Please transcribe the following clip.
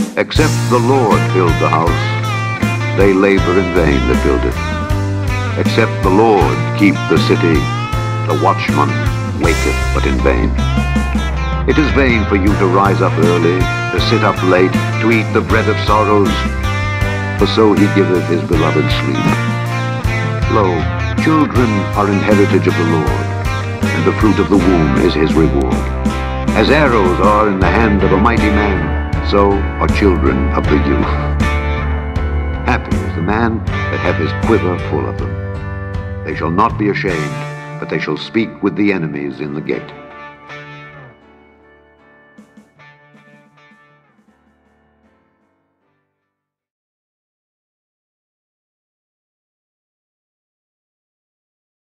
Except the Lord build the house, they labor in vain that build it. Except the Lord keep the city, the watchman waketh but in vain. It is vain for you to rise up early, to sit up late, to eat the bread of sorrows, for so he giveth his beloved sleep. Lo, children are an heritage of the Lord, and the fruit of the womb is his reward. As arrows are in the hand of a mighty man, so are children of the youth. Happy is the man that hath his quiver full of them. They shall not be ashamed, but they shall speak with the enemies in the gate.